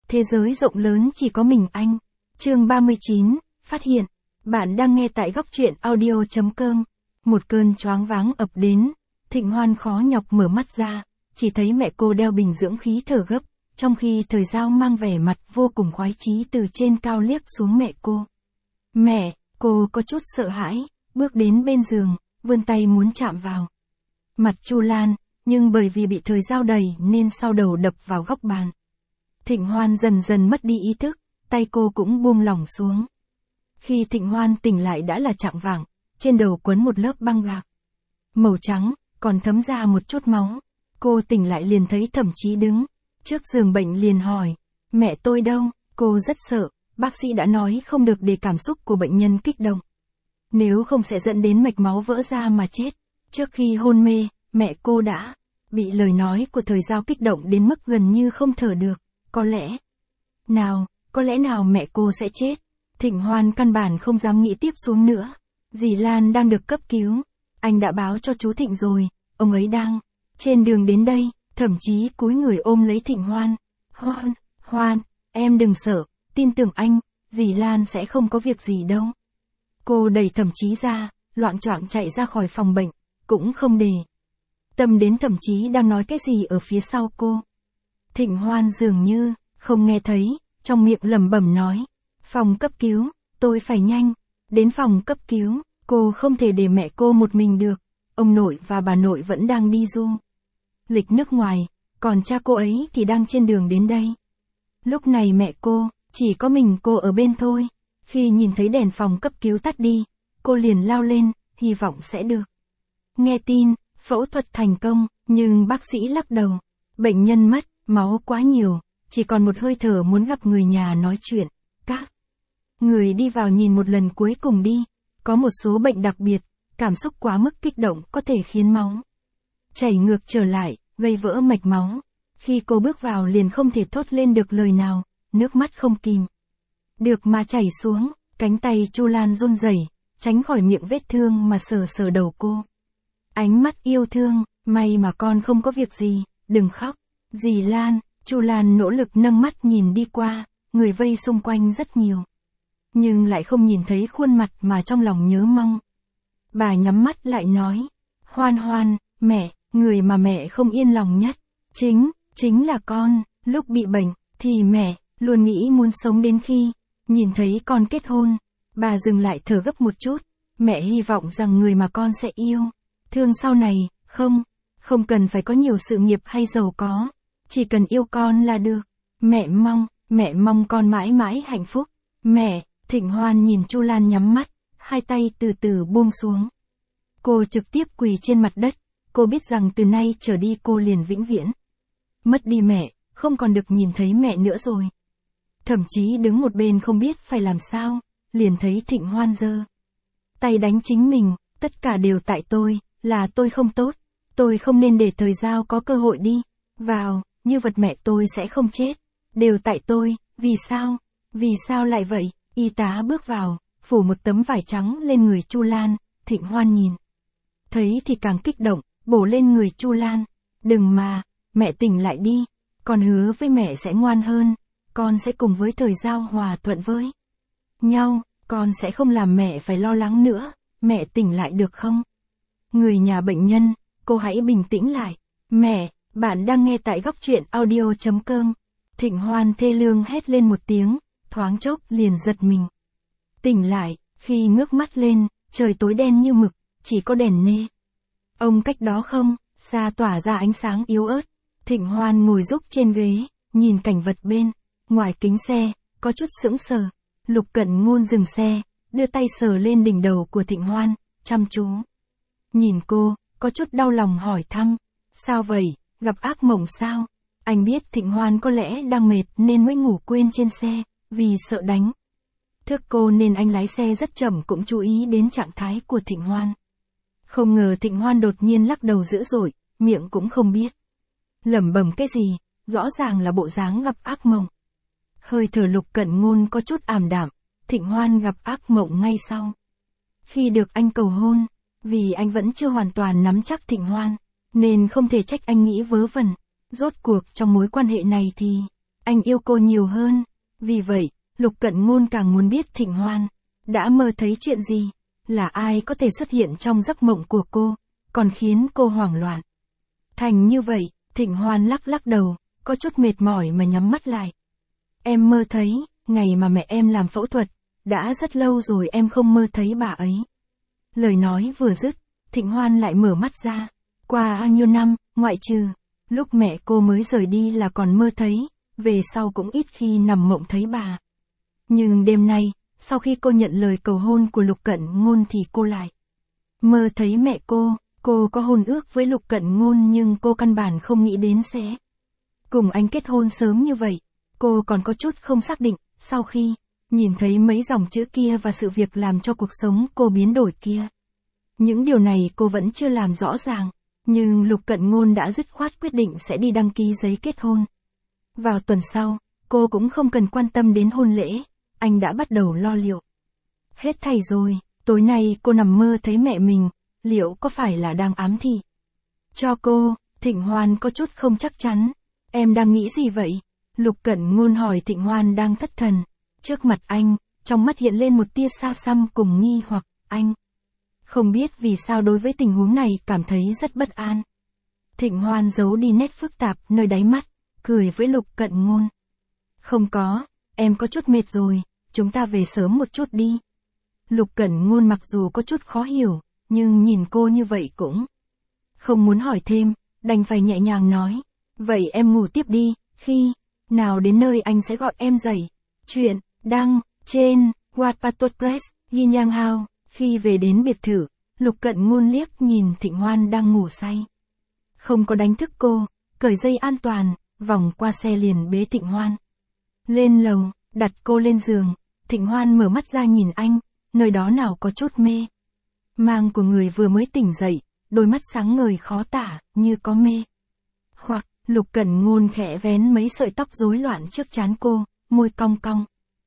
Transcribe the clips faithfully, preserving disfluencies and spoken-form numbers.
Thế giới rộng lớn chỉ có mình anh. Chương ba mươi chín, phát hiện. Bạn đang nghe tại góc truyện audio chấm com. Một cơn choáng váng ập đến. Thịnh Hoan khó nhọc mở mắt ra. Chỉ thấy mẹ cô đeo bình dưỡng khí thở gấp. Trong khi Thời Giao mang vẻ mặt vô cùng khoái chí từ trên cao liếc xuống mẹ cô. Mẹ, cô có chút sợ hãi. Bước đến bên giường, vươn tay muốn chạm vào mặt Chu Lan, nhưng bởi vì bị Thời Giao đẩy nên sau đầu đập vào góc bàn. Thịnh Hoan dần dần mất đi ý thức, tay cô cũng buông lỏng xuống. Khi Thịnh Hoan tỉnh lại đã là chạng vạng, trên đầu quấn một lớp băng gạc màu trắng, còn thấm ra một chút máu. Cô tỉnh lại liền thấy Thẩm Chí đứng trước giường bệnh liền hỏi, mẹ tôi đâu? Cô rất sợ, bác sĩ đã nói không được để cảm xúc của bệnh nhân kích động. Nếu không sẽ dẫn đến mạch máu vỡ ra mà chết. Trước khi hôn mê, mẹ cô đã bị lời nói của Thời Giao kích động đến mức gần như không thở được. Có lẽ nào, có lẽ nào mẹ cô sẽ chết. Thịnh Hoan căn bản không dám nghĩ tiếp xuống nữa. Dì Lan đang được cấp cứu. Anh đã báo cho chú Thịnh rồi, ông ấy đang trên đường đến đây. Thậm chí cúi người ôm lấy Thịnh Hoan. Hoan, Hoan, em đừng sợ, tin tưởng anh, dì Lan sẽ không có việc gì đâu. Cô đẩy Thẩm Chí ra, loạng choạng chạy ra khỏi phòng bệnh, cũng không để tâm đến Thẩm Chí đang nói cái gì ở phía sau cô. Thịnh Hoan dường như không nghe thấy, trong miệng lẩm bẩm nói, phòng cấp cứu, tôi phải nhanh đến phòng cấp cứu. Cô không thể để mẹ cô một mình được, ông nội và bà nội vẫn đang đi du lịch nước ngoài, còn cha cô ấy thì đang trên đường đến đây. Lúc này mẹ cô, chỉ có mình cô ở bên thôi. Khi nhìn thấy đèn phòng cấp cứu tắt đi, cô liền lao lên, hy vọng sẽ được nghe tin, phẫu thuật thành công, nhưng bác sĩ lắc đầu. Bệnh nhân mất, máu quá nhiều, chỉ còn một hơi thở muốn gặp người nhà nói chuyện. Các người đi vào nhìn một lần cuối cùng đi. Có một số bệnh đặc biệt, cảm xúc quá mức kích động có thể khiến máu chảy ngược trở lại, gây vỡ mạch máu. Khi cô bước vào liền không thể thốt lên được lời nào, nước mắt không kìm được mà chảy xuống, cánh tay Chu Lan run rẩy, tránh khỏi miệng vết thương mà sờ sờ đầu cô. Ánh mắt yêu thương, may mà con không có việc gì, đừng khóc. Dì Lan, Chu Lan nỗ lực nâng mắt nhìn đi qua, người vây xung quanh rất nhiều. Nhưng lại không nhìn thấy khuôn mặt mà trong lòng nhớ mong. Bà nhắm mắt lại nói, Hoan Hoan, mẹ, người mà mẹ không yên lòng nhất, chính, chính là con. Lúc bị bệnh, thì mẹ, luôn nghĩ muốn sống đến khi nhìn thấy con kết hôn. Bà dừng lại thở gấp một chút, mẹ hy vọng rằng người mà con sẽ yêu thương sau này, không, không cần phải có nhiều sự nghiệp hay giàu có, chỉ cần yêu con là được. Mẹ mong, mẹ mong con mãi mãi hạnh phúc. Mẹ, Thịnh Hoan nhìn Chu Lan nhắm mắt, hai tay từ từ buông xuống. Cô trực tiếp quỳ trên mặt đất, cô biết rằng từ nay trở đi cô liền vĩnh viễn mất đi mẹ, không còn được nhìn thấy mẹ nữa rồi. Thậm chí đứng một bên không biết phải làm sao, liền thấy Thịnh Hoan giơ tay đánh chính mình, tất cả đều tại tôi, là tôi không tốt, tôi không nên để Thời Giao có cơ hội đi vào, như vật mẹ tôi sẽ không chết, đều tại tôi. Vì sao, vì sao lại vậy? Y tá bước vào, phủ một tấm vải trắng lên người Chu Lan. Thịnh Hoan nhìn thấy thì càng kích động, bổ lên người Chu Lan. Đừng mà, mẹ tỉnh lại đi, con hứa với mẹ sẽ ngoan hơn, con sẽ cùng với Thời Giao hòa thuận với nhau, con sẽ không làm mẹ phải lo lắng nữa, mẹ tỉnh lại được không? Người nhà bệnh nhân, cô hãy bình tĩnh lại. Mẹ, bạn đang nghe tại góc truyện audio chấm com. Thịnh Hoan thê lương hét lên một tiếng, thoáng chốc liền giật mình. Tỉnh lại, khi ngước mắt lên, trời tối đen như mực, chỉ có đèn nê ông cách đó không xa tỏa ra ánh sáng yếu ớt. Thịnh Hoan ngồi rúc trên ghế, nhìn cảnh vật bên ngoài kính xe, có chút sững sờ. Lục Cận Ngôn dừng xe, đưa tay sờ lên đỉnh đầu của Thịnh Hoan, chăm chú nhìn cô, có chút đau lòng hỏi thăm, sao vậy, gặp ác mộng sao? Anh biết Thịnh Hoan có lẽ đang mệt nên mới ngủ quên trên xe, vì sợ đánh thức cô nên anh lái xe rất chậm cũng chú ý đến trạng thái của Thịnh Hoan. Không ngờ Thịnh Hoan đột nhiên lắc đầu dữ dội, miệng cũng không biết lẩm bẩm cái gì, rõ ràng là bộ dáng gặp ác mộng. Hơi thở Lục Cận Ngôn có chút ảm đạm, Thịnh Hoan gặp ác mộng ngay sau khi được anh cầu hôn, vì anh vẫn chưa hoàn toàn nắm chắc Thịnh Hoan, nên không thể trách anh nghĩ vớ vẩn. Rốt cuộc trong mối quan hệ này thì anh yêu cô nhiều hơn. Vì vậy, Lục Cận Ngôn càng muốn biết Thịnh Hoan đã mơ thấy chuyện gì, là ai có thể xuất hiện trong giấc mộng của cô, còn khiến cô hoảng loạn. Thành như vậy, Thịnh Hoan lắc lắc đầu, có chút mệt mỏi mà nhắm mắt lại. Em mơ thấy, ngày mà mẹ em làm phẫu thuật, đã rất lâu rồi em không mơ thấy bà ấy. Lời nói vừa dứt, Thịnh Hoan lại mở mắt ra. Qua bao nhiêu năm, ngoại trừ lúc mẹ cô mới rời đi là còn mơ thấy, về sau cũng ít khi nằm mộng thấy bà. Nhưng đêm nay, sau khi cô nhận lời cầu hôn của Lục Cận Ngôn thì cô lại mơ thấy mẹ cô. Cô có hôn ước với Lục Cận Ngôn nhưng cô căn bản không nghĩ đến sẽ cùng anh kết hôn sớm như vậy. Cô còn có chút không xác định, sau khi nhìn thấy mấy dòng chữ kia và sự việc làm cho cuộc sống cô biến đổi kia. Những điều này cô vẫn chưa làm rõ ràng, nhưng Lục Cận Ngôn đã dứt khoát quyết định sẽ đi đăng ký giấy kết hôn. Vào tuần sau, cô cũng không cần quan tâm đến hôn lễ, anh đã bắt đầu lo liệu. Hết thảy rồi, tối nay cô nằm mơ thấy mẹ mình, liệu có phải là đang ám thị cho cô? Thịnh Hoan có chút không chắc chắn. Em đang nghĩ gì vậy? Lục Cận Ngôn hỏi Thịnh Hoan đang thất thần. Trước mặt anh, trong mắt hiện lên một tia xa xăm cùng nghi hoặc, anh không biết vì sao đối với tình huống này cảm thấy rất bất an. Thịnh Hoan giấu đi nét phức tạp nơi đáy mắt, cười với Lục Cận Ngôn. Không có, em có chút mệt rồi, chúng ta về sớm một chút đi. Lục Cận Ngôn mặc dù có chút khó hiểu, nhưng nhìn cô như vậy cũng không muốn hỏi thêm, đành phải nhẹ nhàng nói. Vậy em ngủ tiếp đi, khi nào đến nơi anh sẽ gọi em dậy. Chuyện đăng trên Wattpad Press, Yin Yang Hao. Khi về đến biệt thự, Lục Cận Ngôn liếc nhìn Thịnh Hoan đang ngủ say. Không có đánh thức cô, cởi dây an toàn, vòng qua xe liền bế Thịnh Hoan lên lầu, đặt cô lên giường. Thịnh Hoan mở mắt ra nhìn anh, nơi đó nào có chút mê mang của người vừa mới tỉnh dậy, đôi mắt sáng ngời khó tả, như có mê hoặc. Lục Cận Ngôn khẽ vén mấy sợi tóc rối loạn trước trán cô, môi cong cong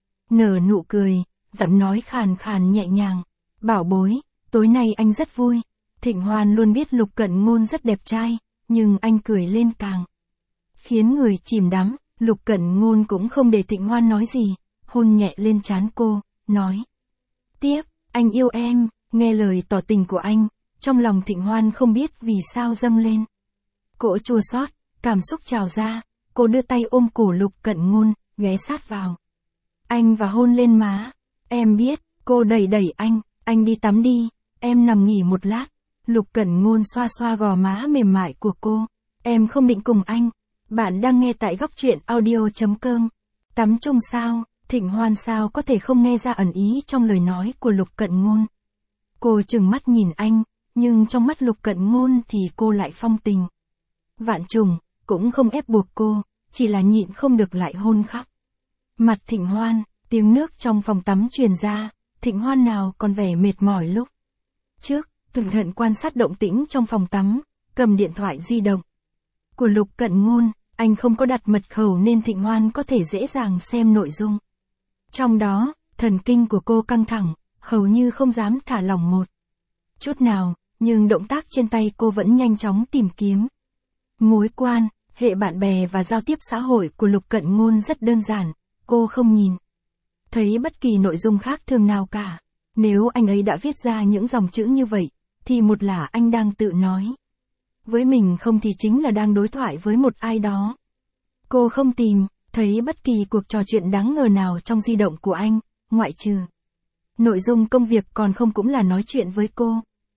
nở nụ cười, giọng nói khàn khàn nhẹ nhàng. Bảo bối, tối nay anh rất vui. Thịnh Hoan luôn biết Lục Cận Ngôn rất đẹp trai, nhưng anh cười lên càng khiến người chìm đắm. Lục Cận Ngôn cũng không để Thịnh Hoan nói gì, hôn nhẹ lên trán cô, nói tiếp, anh yêu em. Nghe lời tỏ tình của anh, trong lòng Thịnh Hoan không biết vì sao dâng lên cỗ chua xót, cảm xúc trào ra. Cô đưa tay ôm cổ Lục Cận Ngôn, ghé sát vào anh và hôn lên má. Em biết. Cô đẩy đẩy anh. Anh đi tắm đi, em nằm nghỉ một lát. Lục Cận Ngôn xoa xoa gò má mềm mại của cô. Em không định cùng anh. Bạn đang nghe tại góc truyện audio chấm com. Tắm chung sao? Thịnh Hoan sao có thể không nghe ra ẩn ý trong lời nói của Lục Cận Ngôn. Cô trừng mắt nhìn anh, nhưng trong mắt Lục Cận Ngôn thì cô lại phong tình vạn trùng, cũng không ép buộc cô, chỉ là nhịn không được lại hôn khắp mặt Thịnh Hoan. Tiếng nước trong phòng tắm truyền ra. Thịnh Hoan nào còn vẻ mệt mỏi lúc trước, cẩn thận quan sát động tĩnh trong phòng tắm, cầm điện thoại di động của Lục Cận Ngôn. Anh không có đặt mật khẩu nên Thịnh Hoan có thể dễ dàng xem nội dung trong đó. Thần kinh của cô căng thẳng, hầu như không dám thả lỏng một chút nào, nhưng động tác trên tay cô vẫn nhanh chóng tìm kiếm mối quan hệ bạn bè và giao tiếp xã hội của Lục Cận Ngôn rất đơn giản. Cô không nhìn thấy bất kỳ nội dung khác thường nào cả. Nếu anh ấy đã viết ra những dòng chữ như vậy, thì một là anh đang tự nói với mình, không thì chính là đang đối thoại với một ai đó. Cô không tìm thấy bất kỳ cuộc trò chuyện đáng ngờ nào trong di động của anh, ngoại trừ nội dung công việc, còn không cũng là nói chuyện với cô.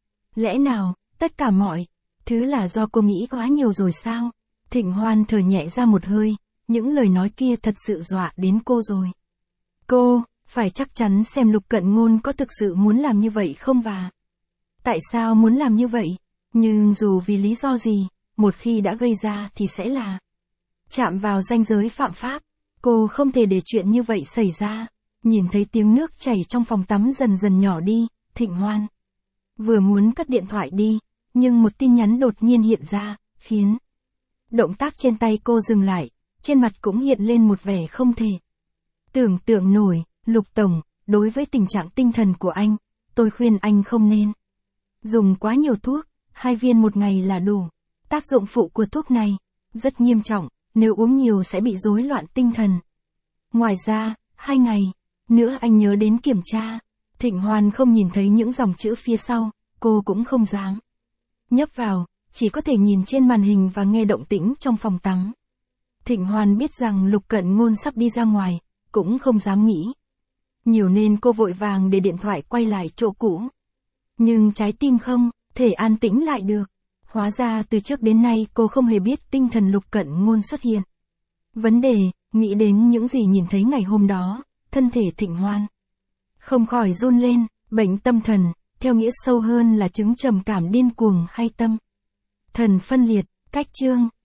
Lẽ nào, tất cả mọi thứ là do cô nghĩ quá nhiều rồi sao? Thịnh Hoan thở nhẹ ra một hơi, những lời nói kia thật sự dọa đến cô rồi. Cô phải chắc chắn xem Lục Cận Ngôn có thực sự muốn làm như vậy không và tại sao muốn làm như vậy. Nhưng dù vì lý do gì, một khi đã gây ra thì sẽ là chạm vào ranh giới phạm pháp. Cô không thể để chuyện như vậy xảy ra. Nhìn thấy tiếng nước chảy trong phòng tắm dần dần nhỏ đi, Thịnh Hoan vừa muốn cất điện thoại đi, nhưng một tin nhắn đột nhiên hiện ra, khiến động tác trên tay cô dừng lại, trên mặt cũng hiện lên một vẻ không thể tưởng tượng nổi. Lục Tổng, đối với tình trạng tinh thần của anh, tôi khuyên anh không nên dùng quá nhiều thuốc, hai viên một ngày là đủ. Tác dụng phụ của thuốc này rất nghiêm trọng, nếu uống nhiều sẽ bị rối loạn tinh thần. Ngoài ra, hai ngày nữa anh nhớ đến kiểm tra. Thịnh Hoan không nhìn thấy những dòng chữ phía sau, cô cũng không dám nhấp vào, chỉ có thể nhìn trên màn hình và nghe động tĩnh trong phòng tắm. Thịnh Hoan biết rằng Lục Cận Ngôn sắp đi ra ngoài, cũng không dám nghĩ nhiều nên cô vội vàng để điện thoại quay lại chỗ cũ. Nhưng trái tim không thể an tĩnh lại được. Hóa ra từ trước đến nay cô không hề biết tinh thần Lục Cận Ngôn xuất hiện. Vấn đề, nghĩ đến những gì nhìn thấy ngày hôm đó, thân thể Thịnh Hoan không khỏi run lên. Bệnh tâm thần, theo nghĩa sâu hơn là chứng trầm cảm điên cuồng hay tâm thần phân liệt. Cách chương